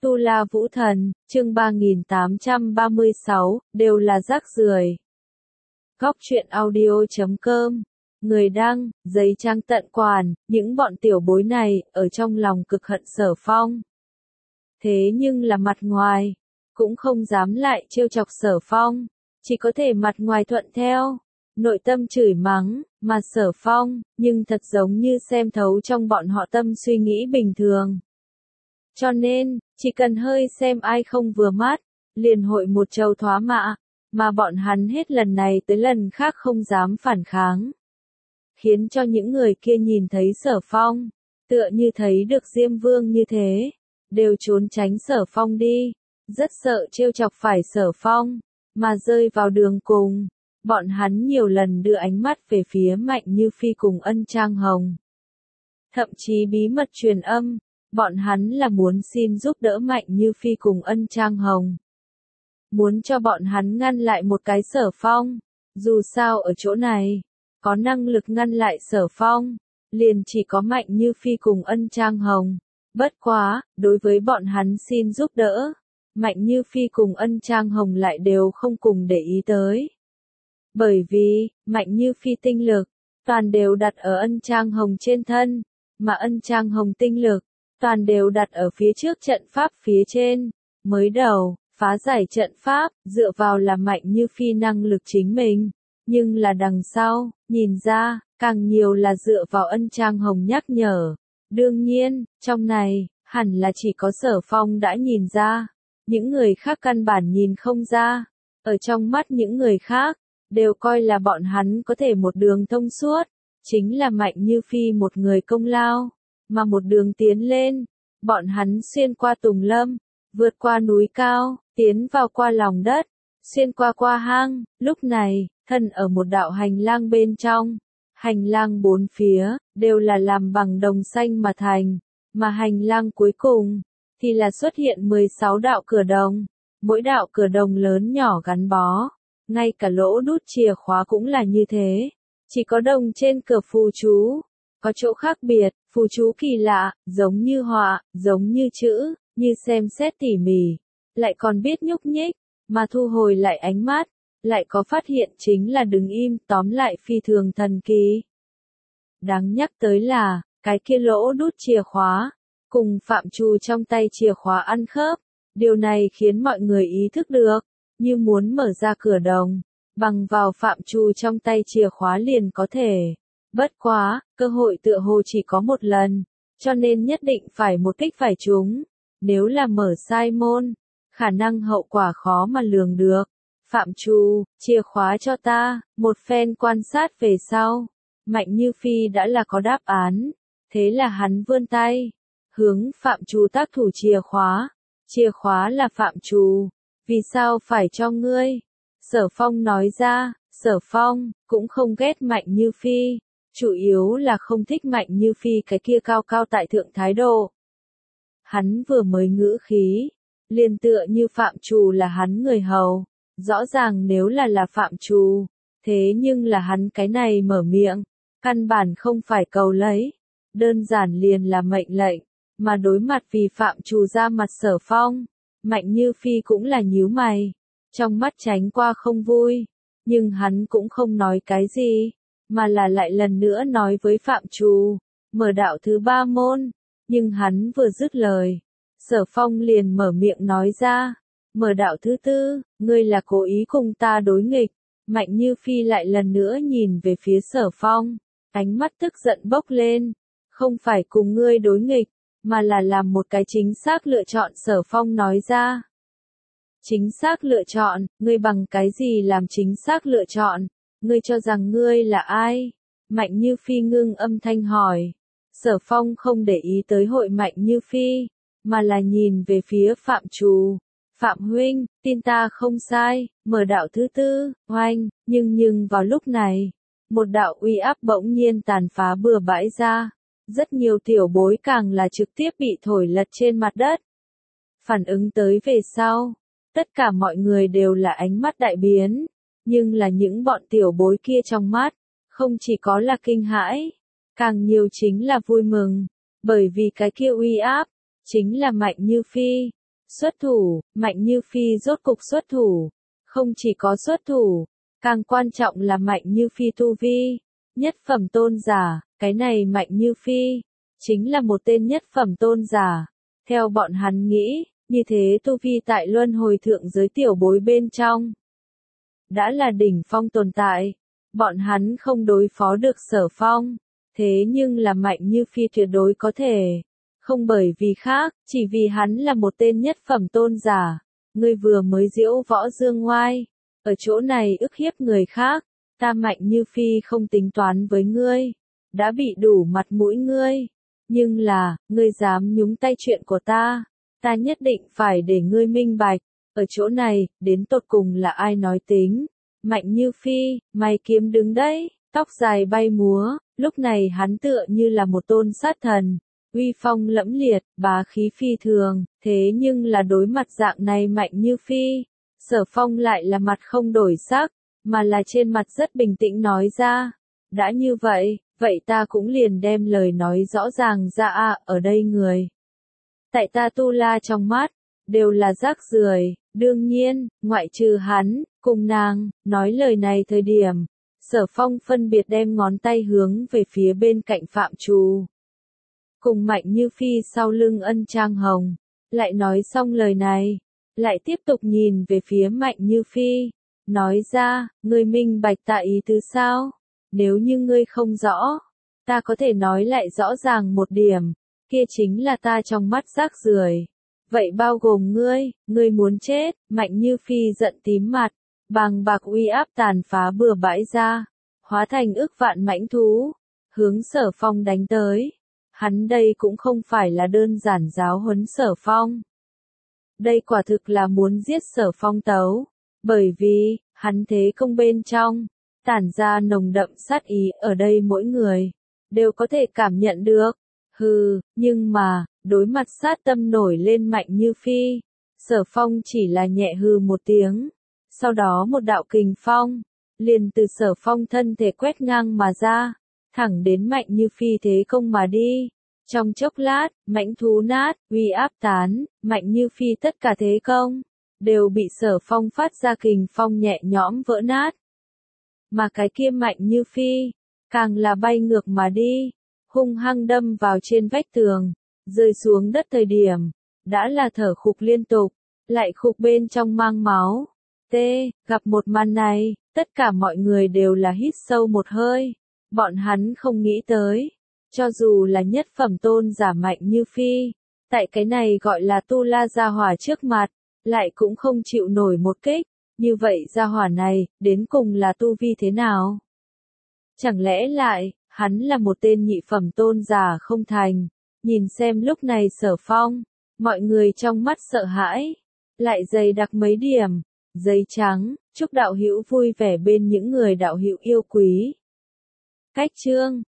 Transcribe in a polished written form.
Tu La Vũ Thần, chương 3836, đều là rác rưởi. Góc truyện audio.com. Người đăng, giấy trang tận quản, những bọn tiểu bối này, ở trong lòng cực hận Sở Phong. Thế nhưng là mặt ngoài, cũng không dám lại trêu chọc Sở Phong, chỉ có thể mặt ngoài thuận theo, nội tâm chửi mắng, mà Sở Phong, nhưng thật giống như xem thấu trong bọn họ tâm suy nghĩ bình thường. Cho nên, chỉ cần hơi xem ai không vừa mắt, liền hội một trầu thoá mạ, mà bọn hắn hết lần này tới lần khác không dám phản kháng. Khiến cho những người kia nhìn thấy Sở Phong, tựa như thấy được Diêm Vương như thế, đều trốn tránh Sở Phong đi, rất sợ trêu chọc phải Sở Phong, mà rơi vào đường cùng. Bọn hắn nhiều lần đưa ánh mắt về phía Mạnh Như Phi cùng Ân Trang Hồng. Thậm chí bí mật truyền âm, bọn hắn là muốn xin giúp đỡ Mạnh Như Phi cùng Ân Trang Hồng. Muốn cho bọn hắn ngăn lại một cái Sở Phong, dù sao ở chỗ này, có năng lực ngăn lại Sở Phong, liền chỉ có Mạnh Như Phi cùng Ân Trang Hồng. Bất quá, đối với bọn hắn xin giúp đỡ, Mạnh Như Phi cùng Ân Trang Hồng lại đều không cùng để ý tới. Bởi vì, Mạnh Như Phi tinh lực, toàn đều đặt ở Ân Trang Hồng trên thân, mà Ân Trang Hồng tinh lực, toàn đều đặt ở phía trước trận pháp phía trên. Mới đầu, phá giải trận pháp, dựa vào là Mạnh Như Phi năng lực chính mình, nhưng là đằng sau, nhìn ra, càng nhiều là dựa vào Ân Trang Hồng nhắc nhở. Đương nhiên, trong này, hẳn là chỉ có Sở Phong đã nhìn ra, những người khác căn bản nhìn không ra. Ở trong mắt những người khác, đều coi là bọn hắn có thể một đường thông suốt, chính là Mạnh Như Phi một người công lao, mà một đường tiến lên, bọn hắn xuyên qua tùng lâm, vượt qua núi cao, tiến vào qua lòng đất, xuyên qua hang, lúc này, thân ở một đạo hành lang bên trong, hành lang bốn phía, đều là làm bằng đồng xanh mà thành, mà hành lang cuối cùng, thì là xuất hiện 16 đạo cửa đồng, mỗi đạo cửa đồng lớn nhỏ gắn bó. Ngay cả lỗ đút chìa khóa cũng là như thế, chỉ có đồng trên cửa phù chú, có chỗ khác biệt, phù chú kỳ lạ, giống như họa, giống như chữ, như xem xét tỉ mỉ, lại còn biết nhúc nhích, mà thu hồi lại ánh mắt, lại có phát hiện chính là đứng im, tóm lại phi thường thần kỳ. Đáng nhắc tới là, cái kia lỗ đút chìa khóa, cùng Phạm Trù trong tay chìa khóa ăn khớp, điều này khiến mọi người ý thức được. Như muốn mở ra cửa đồng, bằng vào Phạm Trù trong tay chìa khóa liền có thể. Bất quá, cơ hội tựa hồ chỉ có một lần, cho nên nhất định phải một kích phải trúng. Nếu là mở sai môn, khả năng hậu quả khó mà lường được. Phạm Trù, chìa khóa cho ta, một phen quan sát về sau. Mạnh Như Phi đã là có đáp án, thế là hắn vươn tay, hướng Phạm Trù tác thủ chìa khóa là Phạm Trù. Vì sao phải cho ngươi? Sở Phong nói ra, Sở Phong, cũng không ghét Mạnh Như Phi, chủ yếu là không thích Mạnh Như Phi cái kia cao cao tại thượng thái độ. Hắn vừa mới ngữ khí, liền tựa như Phạm Trù là hắn người hầu, rõ ràng nếu là Phạm Trù, thế nhưng là hắn cái này mở miệng, căn bản không phải cầu lấy, đơn giản liền là mệnh lệnh, mà đối mặt vì Phạm Trù ra mặt Sở Phong. Mạnh Như Phi cũng là nhíu mày, trong mắt tránh qua không vui, nhưng hắn cũng không nói cái gì, mà là lại lần nữa nói với Phạm Trù, mở đạo thứ 3 môn, nhưng hắn vừa dứt lời, Sở Phong liền mở miệng nói ra, mở đạo thứ 4, ngươi là cố ý cùng ta đối nghịch. Mạnh Như Phi lại lần nữa nhìn về phía Sở Phong, ánh mắt tức giận bốc lên, không phải cùng ngươi đối nghịch, mà là làm một cái chính xác lựa chọn. Sở Phong nói ra. Chính xác lựa chọn, ngươi bằng cái gì làm chính xác lựa chọn, ngươi cho rằng ngươi là ai? Mạnh Như Phi ngưng âm thanh hỏi. Sở Phong không để ý tới hội Mạnh Như Phi, mà là nhìn về phía Phạm Trù. Phạm huynh, tin ta không sai, mở đạo thứ 4, oanh, nhưng vào lúc này, một đạo uy áp bỗng nhiên tàn phá bừa bãi ra. Rất nhiều tiểu bối càng là trực tiếp bị thổi lật trên mặt đất. Phản ứng tới về sau, tất cả mọi người đều là ánh mắt đại biến, nhưng là những bọn tiểu bối kia trong mắt, không chỉ có là kinh hãi, càng nhiều chính là vui mừng, bởi vì cái kia uy áp, chính là Mạnh Như Phi, Xuất thủ, Mạnh Như Phi rốt cục xuất thủ. Không chỉ có xuất thủ, càng quan trọng là Mạnh Như Phi tu vi. Nhất phẩm tôn giả, cái này Mạnh Như Phi, chính là một tên nhất phẩm tôn giả. Theo bọn hắn nghĩ, như thế tu vi tại luân hồi thượng giới tiểu bối bên trong. Đã là đỉnh phong tồn tại, bọn hắn không đối phó được Sở Phong. Thế nhưng là Mạnh Như Phi tuyệt đối có thể. Không bởi vì khác, chỉ vì hắn là một tên nhất phẩm tôn giả. Ngươi vừa mới diễu võ dương ngoai, ở chỗ này ức hiếp người khác, ta Mạnh Như Phi không tính toán với ngươi, đã bị đủ mặt mũi ngươi, nhưng là, ngươi dám nhúng tay chuyện của ta nhất định phải để ngươi minh bạch, ở chỗ này, đến tột cùng là ai nói tính. Mạnh Như Phi, mày kiếm đứng đấy, tóc dài bay múa, lúc này hắn tựa như là một tôn sát thần. Uy phong lẫm liệt, bá khí phi thường, thế nhưng là đối mặt dạng này Mạnh Như Phi, Sở Phong lại là mặt không đổi sắc, mà là trên mặt rất bình tĩnh nói ra. Đã như vậy, vậy ta cũng liền đem lời nói rõ ràng ra ở đây người. Tại ta Tu La trong mắt, đều là rác rưởi, đương nhiên, ngoại trừ hắn, cùng nàng, nói lời này thời điểm. Sở Phong phân biệt đem ngón tay hướng về phía bên cạnh Phạm Trù. Cùng Mạnh Như Phi sau lưng Ân Trang Hồng, lại nói xong lời này, lại tiếp tục nhìn về phía Mạnh Như Phi, nói ra, ngươi minh bạch ta ý tứ sao? Nếu như ngươi không rõ, ta có thể nói lại rõ ràng một điểm, kia chính là ta trong mắt rác rưởi. Vậy bao gồm ngươi muốn chết, Mạnh Như Phi giận tím mặt, bàng bạc uy áp tàn phá bừa bãi ra, hóa thành ức vạn mãnh thú, hướng Sở Phong đánh tới. Hắn đây cũng không phải là đơn giản giáo huấn Sở Phong. Đây quả thực là muốn giết Sở Phong tấu, bởi vì, hắn thế công bên trong, tản ra nồng đậm sát ý ở đây mỗi người, đều có thể cảm nhận được. Hừ, nhưng mà, đối mặt sát tâm nổi lên Mạnh Như Phi, Sở Phong chỉ là nhẹ hừ một tiếng, sau đó một đạo kình phong, liền từ Sở Phong thân thể quét ngang mà ra, thẳng đến Mạnh Như Phi thế công mà đi. Trong chốc lát, mãnh thú nát, uy áp tán, Mạnh Như Phi tất cả thế công, đều bị Sở Phong phát ra kình phong nhẹ nhõm vỡ nát. Mà cái kia Mạnh Như Phi, càng là bay ngược mà đi, hung hăng đâm vào trên vách tường, rơi xuống đất thời điểm, đã là thở khục liên tục, lại khục bên trong mang máu. Gặp một màn này, tất cả mọi người đều là hít sâu một hơi, bọn hắn không nghĩ tới. Cho dù là nhất phẩm tôn giả Mạnh Như Phi, tại cái này gọi là Tu La gia hỏa trước mặt, lại cũng không chịu nổi một kích, như vậy gia hỏa này, đến cùng là tu vi thế nào? Chẳng lẽ lại, hắn là một tên nhị phẩm tôn giả không thành, nhìn xem lúc này Sở Phong, mọi người trong mắt sợ hãi, lại dày đặc mấy điểm, giấy trắng, chúc đạo hữu vui vẻ bên những người đạo hữu yêu quý. Cách chương